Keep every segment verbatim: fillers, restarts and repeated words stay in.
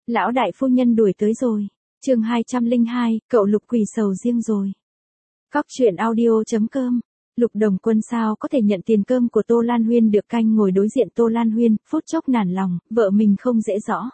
Lão đại phu nhân đuổi tới rồi. Chương hai trăm lẻ hai, cậu Lục quỳ sầu riêng rồi. Cóc truyện audio chấm com. Lục Đồng Quân sao có thể nhận tiền cơm của Tô Lan Huyên được? Canh ngồi đối diện Tô Lan Huyên, phút chốc nản lòng, vợ mình không dễ rõ.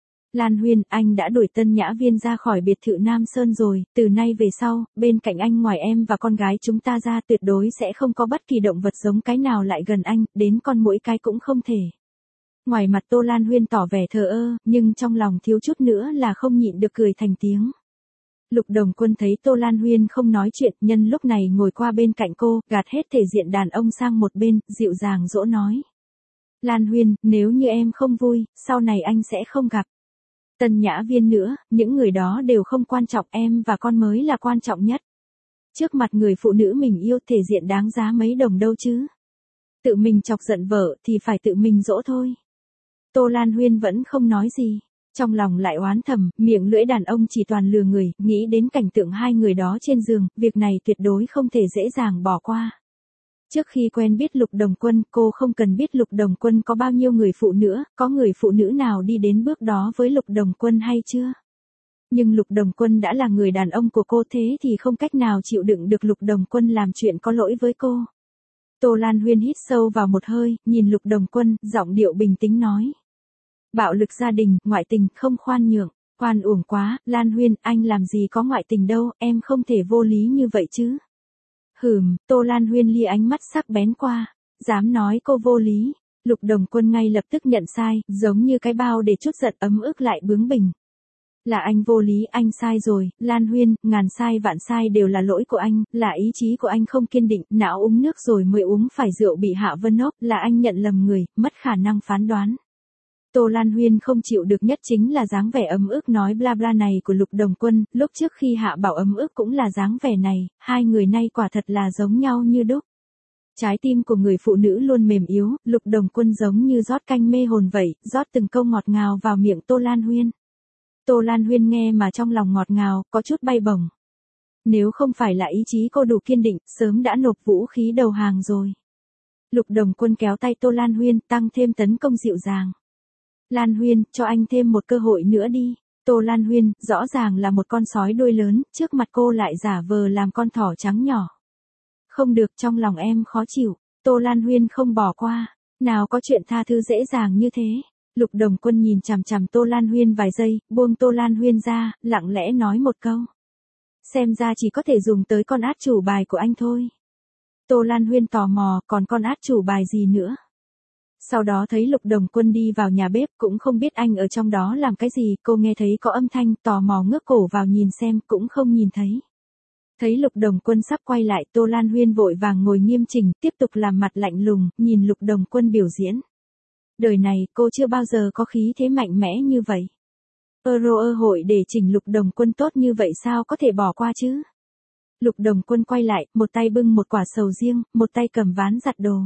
Lan Huyên, anh đã đuổi Tân Nhã Viên ra khỏi biệt thự Nam Sơn rồi, từ nay về sau, bên cạnh anh ngoài em và con gái chúng ta ra tuyệt đối sẽ không có bất kỳ động vật giống cái nào lại gần anh, đến con muỗi cái cũng không thể. Ngoài mặt Tô Lan Huyên tỏ vẻ thờ ơ, nhưng trong lòng thiếu chút nữa là không nhịn được cười thành tiếng. Lục Đồng Quân thấy Tô Lan Huyên không nói chuyện, nhân lúc này ngồi qua bên cạnh cô, gạt hết thể diện đàn ông sang một bên, dịu dàng dỗ nói. Lan Huyên, nếu như em không vui, sau này anh sẽ không gặp Tân Nhã Viên nữa, những người đó đều không quan trọng, em và con mới là quan trọng nhất. Trước mặt người phụ nữ mình yêu, thể diện đáng giá mấy đồng đâu chứ. Tự mình chọc giận vợ thì phải tự mình dỗ thôi. Tô Lan Huyên vẫn không nói gì. Trong lòng lại oán thầm, miệng lưỡi đàn ông chỉ toàn lừa người, nghĩ đến cảnh tượng hai người đó trên giường, việc này tuyệt đối không thể dễ dàng bỏ qua. Trước khi quen biết Lục Đồng Quân, cô không cần biết Lục Đồng Quân có bao nhiêu người phụ nữ, có người phụ nữ nào đi đến bước đó với Lục Đồng Quân hay chưa. Nhưng Lục Đồng Quân đã là người đàn ông của cô, thế thì không cách nào chịu đựng được Lục Đồng Quân làm chuyện có lỗi với cô. Tô Lan Huyên hít sâu vào một hơi, nhìn Lục Đồng Quân, giọng điệu bình tĩnh nói. Bạo lực gia đình, ngoại tình, không khoan nhượng, oan uổng quá, Lan Huyên, anh làm gì có ngoại tình đâu, em không thể vô lý như vậy chứ. Hừm, Tô Lan Huyên lia ánh mắt sắc bén qua, dám nói cô vô lý. Lục Đồng Quân ngay lập tức nhận sai, giống như cái bao để chút giận ấm ức lại bướng bỉnh. Là anh vô lý, anh sai rồi, Lan Huyên, ngàn sai vạn sai đều là lỗi của anh, là ý chí của anh không kiên định, não uống nước rồi mới uống phải rượu bị Hạ Vân ốc, là anh nhận lầm người, mất khả năng phán đoán. Tô Lan Huyên không chịu được nhất chính là dáng vẻ ấm ức nói bla bla này của Lục Đồng Quân, lúc trước khi Hạ Bảo ấm ức cũng là dáng vẻ này, hai người nay quả thật là giống nhau như đúc. Trái tim của người phụ nữ luôn mềm yếu, Lục Đồng Quân giống như rót canh mê hồn vậy, rót từng câu ngọt ngào vào miệng Tô Lan Huyên. Tô Lan Huyên nghe mà trong lòng ngọt ngào, có chút bay bổng. Nếu không phải là ý chí cô đủ kiên định, sớm đã nộp vũ khí đầu hàng rồi. Lục Đồng Quân kéo tay Tô Lan Huyên, tăng thêm tấn công dịu dàng. Lan Huyên, cho anh thêm một cơ hội nữa đi. Tô Lan Huyên, rõ ràng là một con sói đuôi lớn, trước mặt cô lại giả vờ làm con thỏ trắng nhỏ. Không được, trong lòng em khó chịu. Tô Lan Huyên không bỏ qua. Nào có chuyện tha thứ dễ dàng như thế. Lục Đồng Quân nhìn chằm chằm Tô Lan Huyên vài giây, buông Tô Lan Huyên ra, lặng lẽ nói một câu. Xem ra chỉ có thể dùng tới con át chủ bài của anh thôi. Tô Lan Huyên tò mò, còn con át chủ bài gì nữa? Sau đó thấy Lục Đồng Quân đi vào nhà bếp, cũng không biết anh ở trong đó làm cái gì, cô nghe thấy có âm thanh, tò mò ngước cổ vào nhìn xem, cũng không nhìn thấy. Thấy Lục Đồng Quân sắp quay lại, Tô Lan Huyên vội vàng ngồi nghiêm chỉnh, tiếp tục làm mặt lạnh lùng, nhìn Lục Đồng Quân biểu diễn. Đời này, cô chưa bao giờ có khí thế mạnh mẽ như vậy. Euro ơ hội để chỉnh Lục Đồng Quân tốt như vậy sao có thể bỏ qua chứ? Lục Đồng Quân quay lại, một tay bưng một quả sầu riêng, một tay cầm ván giặt đồ.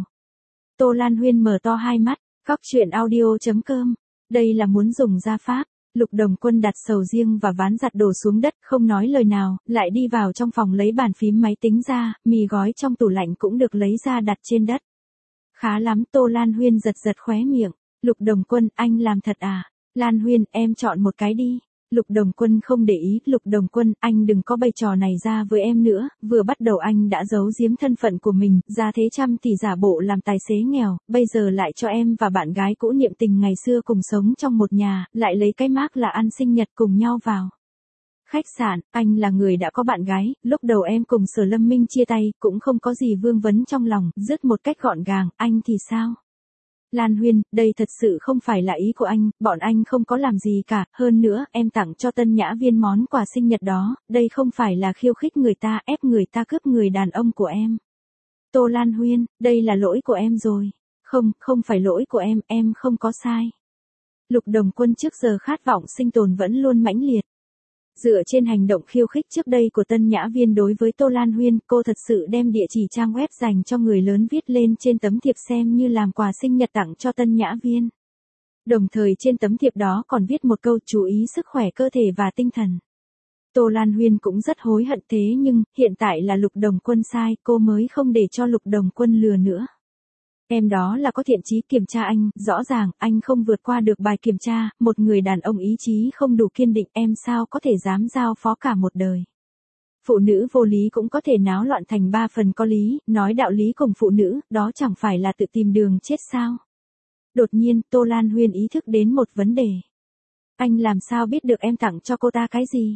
Tô Lan Huyên mở to hai mắt, cóc truyện audio chấm com. Đây là muốn dùng gia pháp. Lục Đồng Quân đặt sầu riêng và ván giặt đồ xuống đất, không nói lời nào, lại đi vào trong phòng lấy bàn phím máy tính ra, mì gói trong tủ lạnh cũng được lấy ra đặt trên đất. Khá lắm, Tô Lan Huyên giật giật khóe miệng. Lục Đồng Quân, anh làm thật à? Lan Huyên, em chọn một cái đi. Lục Đồng Quân không để ý, Lục Đồng Quân, anh đừng có bày trò này ra với em nữa, vừa bắt đầu anh đã giấu giếm thân phận của mình, ra thế trăm thì giả bộ làm tài xế nghèo, bây giờ lại cho em và bạn gái cũ niệm tình ngày xưa cùng sống trong một nhà, lại lấy cái mác là ăn sinh nhật cùng nhau vào khách sạn, anh là người đã có bạn gái, lúc đầu em cùng Sở Lâm Minh chia tay, cũng không có gì vương vấn trong lòng, dứt một cách gọn gàng, anh thì sao? Lan Huyên, đây thật sự không phải là ý của anh, bọn anh không có làm gì cả, hơn nữa, em tặng cho Tân Nhã Viên món quà sinh nhật đó, đây không phải là khiêu khích người ta, ép người ta cướp người đàn ông của em. Tô Lan Huyên, đây là lỗi của em rồi. Không, không phải lỗi của em, em không có sai. Lục Đồng Quân trước giờ khát vọng sinh tồn vẫn luôn mãnh liệt. Dựa trên hành động khiêu khích trước đây của Tân Nhã Viên đối với Tô Lan Huyên, cô thật sự đem địa chỉ trang web dành cho người lớn viết lên trên tấm thiệp xem như làm quà sinh nhật tặng cho Tân Nhã Viên. Đồng thời trên tấm thiệp đó còn viết một câu chú ý sức khỏe cơ thể và tinh thần. Tô Lan Huyên cũng rất hối hận, thế nhưng, hiện tại là Lục Đồng Quân sai, cô mới không để cho Lục Đồng Quân lừa nữa. Em đó là có thiện chí kiểm tra anh, rõ ràng anh không vượt qua được bài kiểm tra, một người đàn ông ý chí không đủ kiên định em sao có thể dám giao phó cả một đời. Phụ nữ vô lý cũng có thể náo loạn thành ba phần có lý, nói đạo lý cùng phụ nữ, đó chẳng phải là tự tìm đường chết sao. Đột nhiên, Tô Lan Huyên ý thức đến một vấn đề. Anh làm sao biết được em tặng cho cô ta cái gì?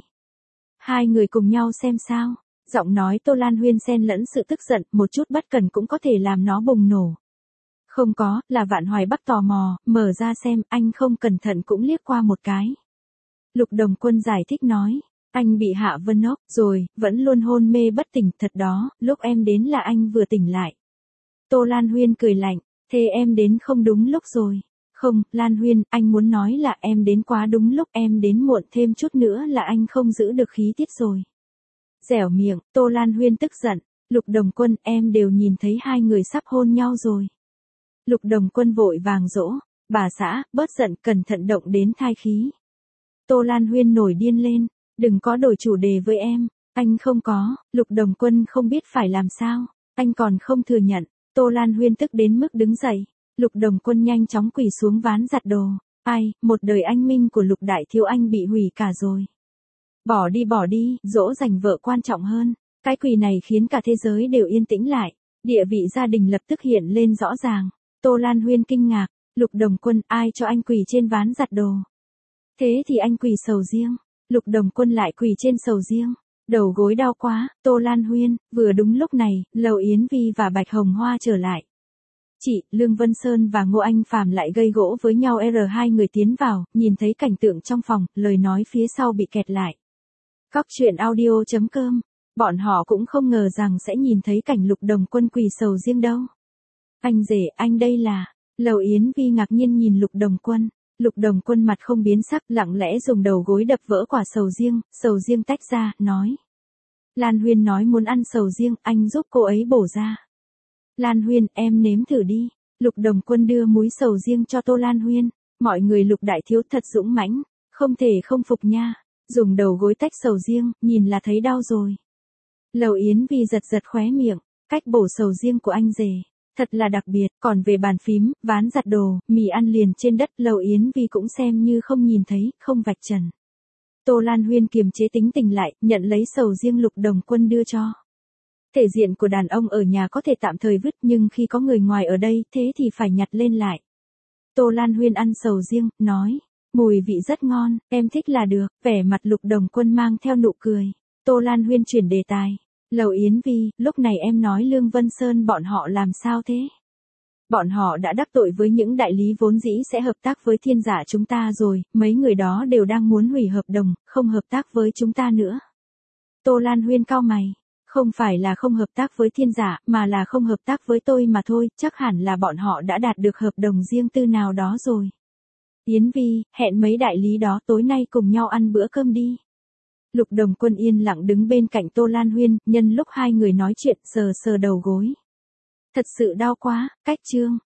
Hai người cùng nhau xem sao. Giọng nói Tô Lan Huyên xen lẫn sự tức giận, một chút bất cần cũng có thể làm nó bùng nổ. Không có, là Vạn Hoài Bắc tò mò, mở ra xem, anh không cẩn thận cũng liếc qua một cái. Lục Đồng Quân giải thích nói, anh bị Hạ Vân ốc, rồi, vẫn luôn hôn mê bất tỉnh, thật đó, lúc em đến là anh vừa tỉnh lại. Tô Lan Huyên cười lạnh, thế em đến không đúng lúc rồi. Không, Lan Huyên, anh muốn nói là em đến quá đúng lúc, em đến muộn thêm chút nữa là anh không giữ được khí tiết rồi. Dẻo miệng, Tô Lan Huyên tức giận, Lục Đồng Quân, em đều nhìn thấy hai người sắp hôn nhau rồi. Lục Đồng Quân vội vàng dỗ, bà xã, bớt giận, cẩn thận động đến thai khí. Tô Lan Huyên nổi điên lên, đừng có đổi chủ đề với em, anh không có, Lục Đồng Quân không biết phải làm sao, anh còn không thừa nhận, Tô Lan Huyên tức đến mức đứng dậy, Lục Đồng Quân nhanh chóng quỳ xuống ván giặt đồ, ai, một đời anh minh của Lục Đại Thiếu Anh bị hủy cả rồi. Bỏ đi bỏ đi, dỗ dành vợ quan trọng hơn, cái quỳ này khiến cả thế giới đều yên tĩnh lại, địa vị gia đình lập tức hiện lên rõ ràng. Tô Lan Huyên kinh ngạc, Lục Đồng Quân, ai cho anh quỳ trên ván giặt đồ? Thế thì anh quỳ sầu riêng. Lục Đồng Quân lại quỳ trên sầu riêng. Đầu gối đau quá, Tô Lan Huyên, vừa đúng lúc này, Lầu Yến Vi và Bạch Hồng Hoa trở lại. Chị, Lương Vân Sơn và Ngô Anh Phàm lại gây gỗ với nhau. R hai người tiến vào, nhìn thấy cảnh tượng trong phòng, lời nói phía sau bị kẹt lại. Cóc truyện audio chấm com, bọn họ cũng không ngờ rằng sẽ nhìn thấy cảnh Lục Đồng Quân quỳ sầu riêng đâu. Anh rể, anh đây là... Lầu Yến Vi ngạc nhiên nhìn Lục Đồng Quân. Lục Đồng Quân mặt không biến sắc, lặng lẽ dùng đầu gối đập vỡ quả sầu riêng, sầu riêng tách ra, nói. Lan Huyên nói muốn ăn sầu riêng, anh giúp cô ấy bổ ra. Lan Huyên, em nếm thử đi. Lục Đồng Quân đưa múi sầu riêng cho Tô Lan Huyên. Mọi người Lục Đại Thiếu thật dũng mãnh, không thể không phục nha. Dùng đầu gối tách sầu riêng, nhìn là thấy đau rồi. Lầu Yến Vi giật giật khóe miệng, cách bổ sầu riêng của anh rể. Thật là đặc biệt, còn về bàn phím, ván giặt đồ, mì ăn liền trên đất, Lầu Yến Vi cũng xem như không nhìn thấy, không vạch trần. Tô Lan Huyên kiềm chế tính tình lại, nhận lấy sầu riêng Lục Đồng Quân đưa cho. Thể diện của đàn ông ở nhà có thể tạm thời vứt, nhưng khi có người ngoài ở đây, thế thì phải nhặt lên lại. Tô Lan Huyên ăn sầu riêng, nói, mùi vị rất ngon, em thích là được, vẻ mặt Lục Đồng Quân mang theo nụ cười. Tô Lan Huyên chuyển đề tài. Lầu Yến Vi, lúc này em nói Lương Vân Sơn bọn họ làm sao thế? Bọn họ đã đắc tội với những đại lý vốn dĩ sẽ hợp tác với Thiên Giả chúng ta rồi, mấy người đó đều đang muốn hủy hợp đồng, không hợp tác với chúng ta nữa. Tô Lan Huyên cau mày, không phải là không hợp tác với Thiên Giả, mà là không hợp tác với tôi mà thôi, chắc hẳn là bọn họ đã đạt được hợp đồng riêng tư nào đó rồi. Yến Vi, hẹn mấy đại lý đó tối nay cùng nhau ăn bữa cơm đi. Lục Đồng Quân yên lặng đứng bên cạnh Tô Lan Huyên, nhân lúc hai người nói chuyện, sờ sờ đầu gối. Thật sự đau quá, cách chương.